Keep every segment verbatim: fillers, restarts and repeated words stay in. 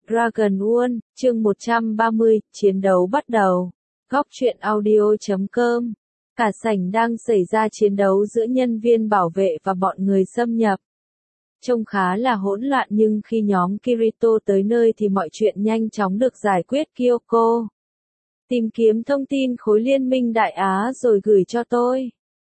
Dragon World, chương một trăm ba mươi, chiến đấu bắt đầu. Góc truyện audio chấm com. Cả sảnh đang xảy ra chiến đấu giữa nhân viên bảo vệ và bọn người xâm nhập. Trông khá là hỗn loạn nhưng khi nhóm Kirito tới nơi thì mọi chuyện nhanh chóng được giải quyết. Kyoko, tìm kiếm thông tin khối liên minh Đại Á rồi gửi cho tôi.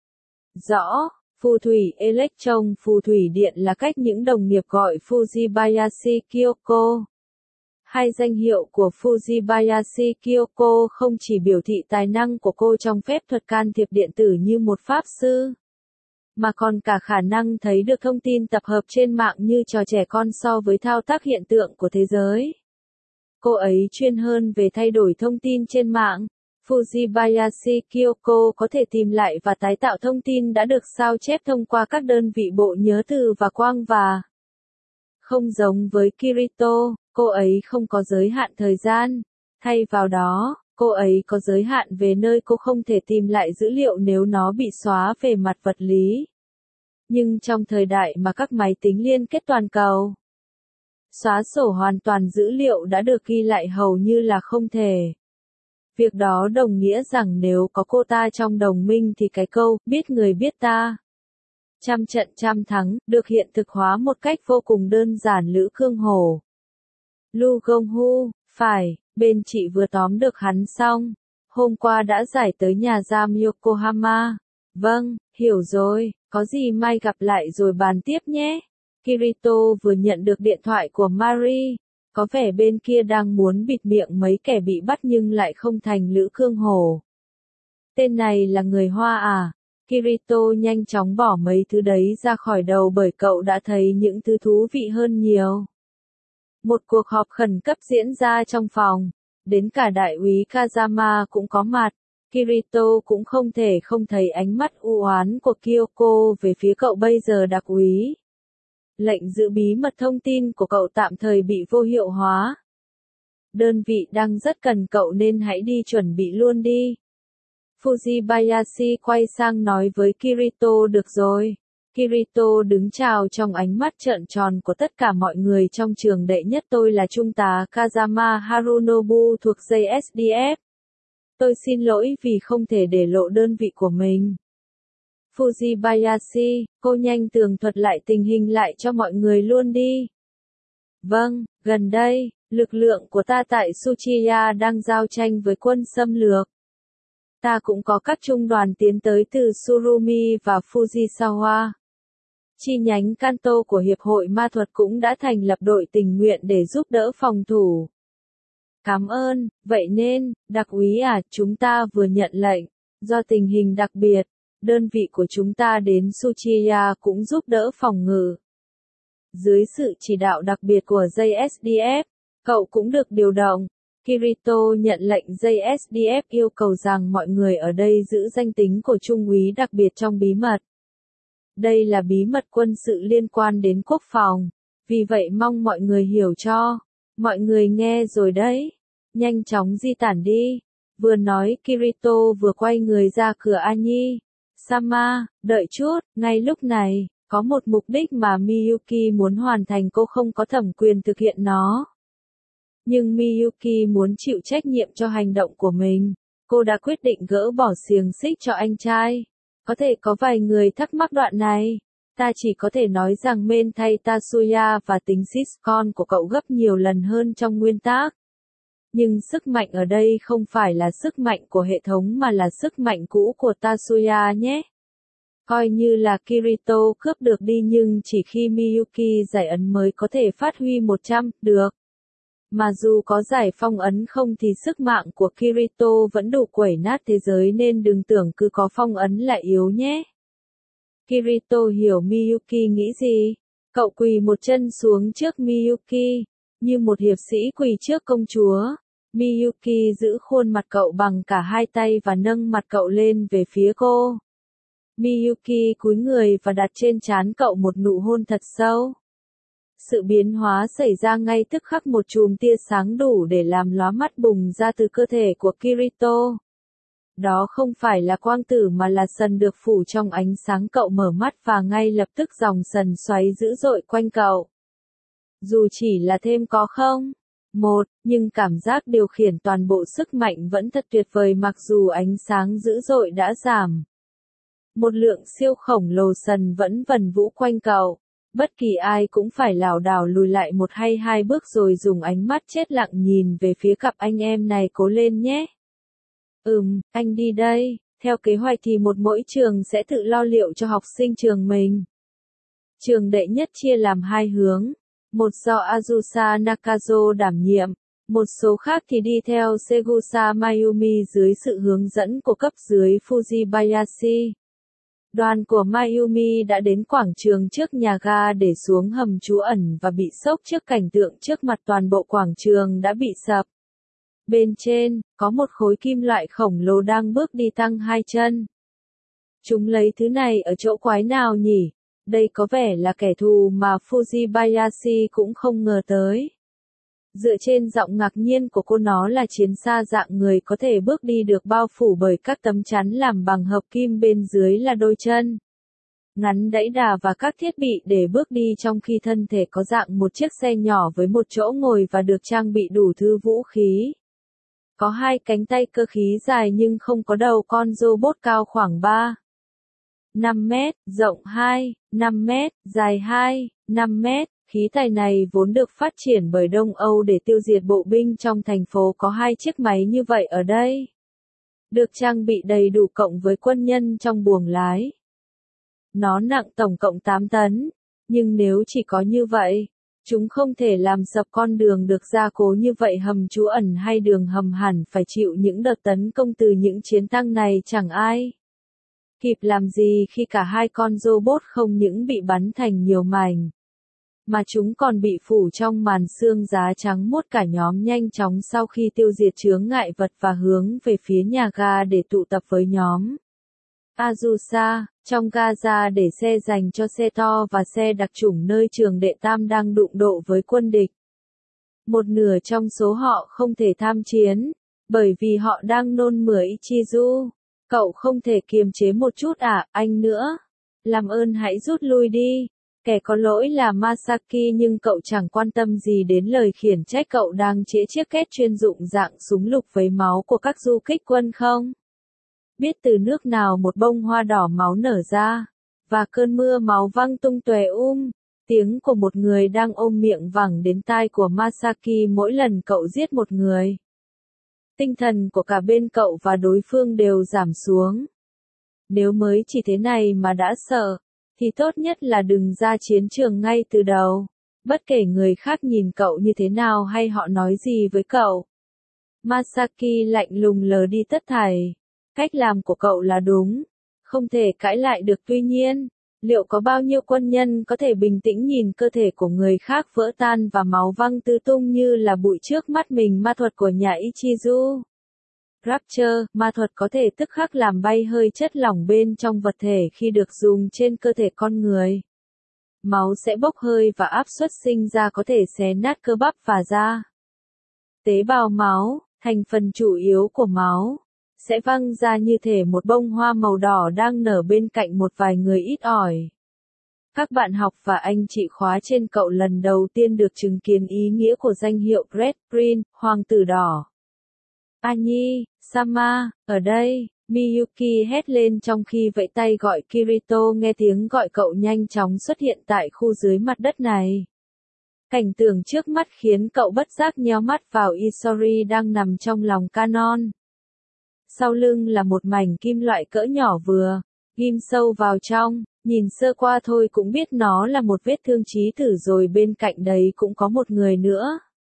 Rõ. Phù thủy Electron phù thủy điện là cách những đồng nghiệp gọi Fujibayashi Kyoko. Hai danh hiệu của Fujibayashi Kyoko không chỉ biểu thị tài năng của cô trong phép thuật can thiệp điện tử như một pháp sư, mà còn cả khả năng thấy được thông tin tập hợp trên mạng như trò trẻ con so với thao tác hiện tượng của thế giới. Cô ấy chuyên hơn về thay đổi thông tin trên mạng. Fujibayashi Kyoko có thể tìm lại và tái tạo thông tin đã được sao chép thông qua các đơn vị bộ nhớ từ và quang và. Không giống với Kirito, cô ấy không có giới hạn thời gian. Thay vào đó, cô ấy có giới hạn về nơi cô không thể tìm lại dữ liệu nếu nó bị xóa về mặt vật lý. Nhưng trong thời đại mà các máy tính liên kết toàn cầu, xóa sổ hoàn toàn dữ liệu đã được ghi lại hầu như là không thể. Việc đó đồng nghĩa rằng nếu có cô ta trong đồng minh thì cái câu, biết người biết ta, trăm trận trăm thắng, được hiện thực hóa một cách vô cùng đơn giản. Lữ Cương Hổ, Lu Gonghu, phải, bên chị vừa tóm được hắn xong. Hôm qua đã giải tới nhà giam Yokohama. Vâng, hiểu rồi, có gì mai gặp lại rồi bàn tiếp nhé. Kirito vừa nhận được điện thoại của Mari. Có vẻ bên kia đang muốn bịt miệng mấy kẻ bị bắt nhưng lại không thành Lữ Cương Hổ. Tên này là người Hoa à? Kirito nhanh chóng bỏ mấy thứ đấy ra khỏi đầu bởi cậu đã thấy những thứ thú vị hơn nhiều. Một cuộc họp khẩn cấp diễn ra trong phòng. Đến cả đại úy Kazama cũng có mặt. Kirito cũng không thể không thấy ánh mắt u oán của Kyoko về phía cậu bây giờ. Đặc úy, lệnh giữ bí mật thông tin của cậu tạm thời bị vô hiệu hóa. Đơn vị đang rất cần cậu nên hãy đi chuẩn bị luôn đi. Fujibayashi quay sang nói với Kirito. Được rồi. Kirito đứng chào trong ánh mắt trợn tròn của tất cả mọi người trong trường. Đệ nhất, tôi là Trung tá Kazama Harunobu thuộc J S D F. Tôi xin lỗi vì không thể để lộ đơn vị của mình. Fujibayashi, cô nhanh tường thuật lại tình hình lại cho mọi người luôn đi. Vâng, gần đây, lực lượng của ta tại Tsuchiya đang giao tranh với quân xâm lược. Ta cũng có các trung đoàn tiến tới từ Surumi và Fujisawa. Chi nhánh Kanto của Hiệp hội Ma thuật cũng đã thành lập đội tình nguyện để giúp đỡ phòng thủ. Cảm ơn, vậy nên, đặc úy à, chúng ta vừa nhận lệnh, do tình hình đặc biệt, đơn vị của chúng ta đến Tsuchiya cũng giúp đỡ phòng ngự. Dưới sự chỉ đạo đặc biệt của J S D F, cậu cũng được điều động. Kirito nhận lệnh. J S D F yêu cầu rằng mọi người ở đây giữ danh tính của trung úy đặc biệt trong bí mật. Đây là bí mật quân sự liên quan đến quốc phòng, vì vậy mong mọi người hiểu cho. Mọi người nghe rồi đấy. Nhanh chóng di tản đi. Vừa nói Kirito vừa quay người ra cửa. Anyi Sama, đợi chút. Ngay lúc này, có một mục đích mà Miyuki muốn hoàn thành. Cô không có thẩm quyền thực hiện nó, nhưng Miyuki muốn chịu trách nhiệm cho hành động của mình. Cô đã quyết định gỡ bỏ xiềng xích cho anh trai. Có thể có vài người thắc mắc đoạn này. Ta chỉ có thể nói rằng men thay Tatsuya và tính sitcom của cậu gấp nhiều lần hơn trong nguyên tắc. Nhưng sức mạnh ở đây không phải là sức mạnh của hệ thống mà là sức mạnh cũ của Tatsuya nhé. Coi như là Kirito cướp được đi nhưng chỉ khi Miyuki giải ấn mới có thể phát huy một trăm, được. Mà dù có giải phong ấn không thì sức mạnh của Kirito vẫn đủ quẩy nát thế giới nên đừng tưởng cứ có phong ấn là yếu nhé. Kirito hiểu Miyuki nghĩ gì. Cậu quỳ một chân xuống trước Miyuki, như một hiệp sĩ quỳ trước công chúa. Miyuki giữ khuôn mặt cậu bằng cả hai tay và nâng mặt cậu lên về phía cô. Miyuki cúi người và đặt trên trán cậu một nụ hôn thật sâu. Sự biến hóa xảy ra ngay tức khắc. Một chùm tia sáng đủ để làm lóa mắt bùng ra từ cơ thể của Kirito. Đó không phải là quang tử mà là sần được phủ trong ánh sáng. Cậu mở mắt và ngay lập tức dòng sần xoáy dữ dội quanh cậu. Dù chỉ là thêm có không, Một, nhưng cảm giác điều khiển toàn bộ sức mạnh vẫn thật tuyệt vời mặc dù ánh sáng dữ dội đã giảm. Một lượng siêu khổng lồ sần vẫn vần vũ quanh cậu. Bất kỳ ai cũng phải lảo đảo lùi lại một hay hai bước rồi dùng ánh mắt chết lặng nhìn về phía cặp anh em này, cố lên nhé. Ừm, anh đi đây. Theo kế hoạch thì một mỗi trường sẽ tự lo liệu cho học sinh trường mình. Trường đệ nhất chia làm hai hướng. Một do Azusa Nakazo đảm nhiệm, một số khác thì đi theo Segusa Mayumi dưới sự hướng dẫn của cấp dưới Fujibayashi. Đoàn của Mayumi đã đến quảng trường trước nhà ga để xuống hầm trú ẩn và bị sốc trước cảnh tượng trước mặt toàn bộ quảng trường đã bị sập. Bên trên, có một khối kim loại khổng lồ đang bước đi tăng hai chân. Chúng lấy thứ này ở chỗ quái nào nhỉ? Đây có vẻ là kẻ thù mà Fujibayashi cũng không ngờ tới. Dựa trên giọng ngạc nhiên của cô, nó là chiến xa dạng người có thể bước đi được bao phủ bởi các tấm chắn làm bằng hợp kim, bên dưới là đôi chân ngắn đẫy đà và các thiết bị để bước đi, trong khi thân thể có dạng một chiếc xe nhỏ với một chỗ ngồi và được trang bị đủ thứ vũ khí. Có hai cánh tay cơ khí dài nhưng không có đầu, con robot cao khoảng ba năm mét, rộng hai năm mét, dài hai năm mét. Khí tài này vốn được phát triển bởi Đông Âu để tiêu diệt bộ binh trong thành phố, có hai chiếc máy như vậy ở đây. Được trang bị đầy đủ cộng với quân nhân trong buồng lái. Nó nặng tổng cộng tám tấn, nhưng nếu chỉ có như vậy, chúng không thể làm sập con đường được gia cố như vậy. Hầm trú ẩn hay đường hầm hẳn phải chịu những đợt tấn công từ những chiến tăng này, chẳng ai kịp làm gì khi cả hai con robot không những bị bắn thành nhiều mảnh, mà chúng còn bị phủ trong màn sương giá trắng muốt. Cả nhóm nhanh chóng sau khi tiêu diệt chướng ngại vật và hướng về phía nhà ga để tụ tập với nhóm Azusa, trong Gaza để xe dành cho xe to và xe đặc chủng, nơi trường đệ tam đang đụng độ với quân địch. Một nửa trong số họ không thể tham chiến, bởi vì họ đang nôn mửa Ichizu. Cậu không thể kiềm chế một chút à, anh nữa? Làm ơn hãy rút lui đi. Kẻ có lỗi là Masaki, nhưng cậu chẳng quan tâm gì đến lời khiển trách. Cậu đang chĩa chiếc két chuyên dụng dạng súng lục với máu của các du kích quân không? Biết từ nước nào một bông hoa đỏ máu nở ra, và cơn mưa máu văng tung tóe um. Tiếng của một người đang ôm miệng vẳng đến tai của Masaki mỗi lần cậu giết một người. Tinh thần của cả bên cậu và đối phương đều giảm xuống. Nếu mới chỉ thế này mà đã sợ, thì tốt nhất là đừng ra chiến trường ngay từ đầu. Bất kể người khác nhìn cậu như thế nào hay họ nói gì với cậu. Masaki lạnh lùng lờ đi tất thảy. Cách làm của cậu là đúng, không thể cãi lại được. Tuy nhiên, liệu có bao nhiêu quân nhân có thể bình tĩnh nhìn cơ thể của người khác vỡ tan và máu văng tứ tung như là bụi trước mắt mình? Ma thuật của nhà Ichizu Rapture, ma thuật có thể tức khắc làm bay hơi chất lỏng bên trong vật thể khi được dùng trên cơ thể con người. Máu sẽ bốc hơi và áp suất sinh ra có thể xé nát cơ bắp và da. Tế bào máu, thành phần chủ yếu của máu, sẽ văng ra như thể một bông hoa màu đỏ đang nở bên cạnh một vài người ít ỏi. Các bạn học và anh chị khóa trên cậu lần đầu tiên được chứng kiến ý nghĩa của danh hiệu Red Prince, hoàng tử đỏ. Annie, Sama, ở đây, Miyuki hét lên trong khi vẫy tay gọi Kirito. Nghe tiếng gọi cậu nhanh chóng xuất hiện tại khu dưới mặt đất này. Cảnh tượng trước mắt khiến cậu bất giác nheo mắt vào Isori đang nằm trong lòng canon. Sau lưng là một mảnh kim loại cỡ nhỏ vừa ghim sâu vào trong, nhìn sơ qua thôi cũng biết nó là một vết thương chí tử rồi. Bên cạnh đấy cũng có một người nữa.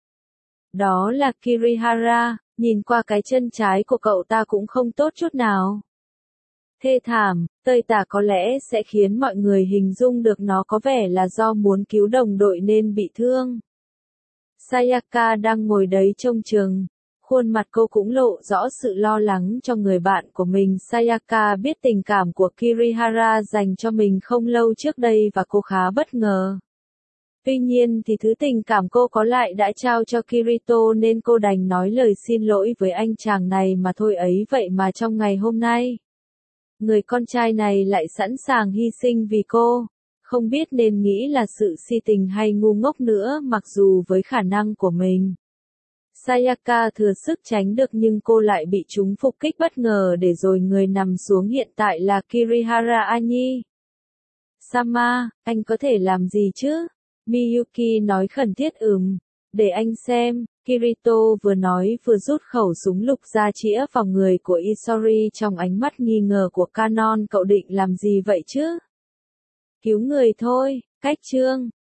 Đó là Kirihara, nhìn qua cái chân trái của cậu ta cũng không tốt chút nào. Thê thảm, tơi tả có lẽ sẽ khiến mọi người hình dung được nó có vẻ là do muốn cứu đồng đội nên bị thương. Sayaka đang ngồi đấy trông chừng. Khuôn mặt cô cũng lộ rõ sự lo lắng cho người bạn của mình. Sayaka biết tình cảm của Kirihara dành cho mình không lâu trước đây và cô khá bất ngờ. Tuy nhiên thì thứ tình cảm cô có lại đã trao cho Kirito nên cô đành nói lời xin lỗi với anh chàng này mà thôi. Ấy vậy mà trong ngày hôm nay, người con trai này lại sẵn sàng hy sinh vì cô. Không biết nên nghĩ là sự si tình hay ngu ngốc nữa, mặc dù với khả năng của mình, Sayaka thừa sức tránh được nhưng cô lại bị chúng phục kích bất ngờ để rồi người nằm xuống hiện tại là Kirihara Anyi. Sama, anh có thể làm gì chứ? Miyuki nói khẩn thiết ừm. Để anh xem, Kirito vừa nói vừa rút khẩu súng lục ra chĩa vào người của Isori trong ánh mắt nghi ngờ của Kanon. Cậu định làm gì vậy chứ? Cứu người thôi, cách chương.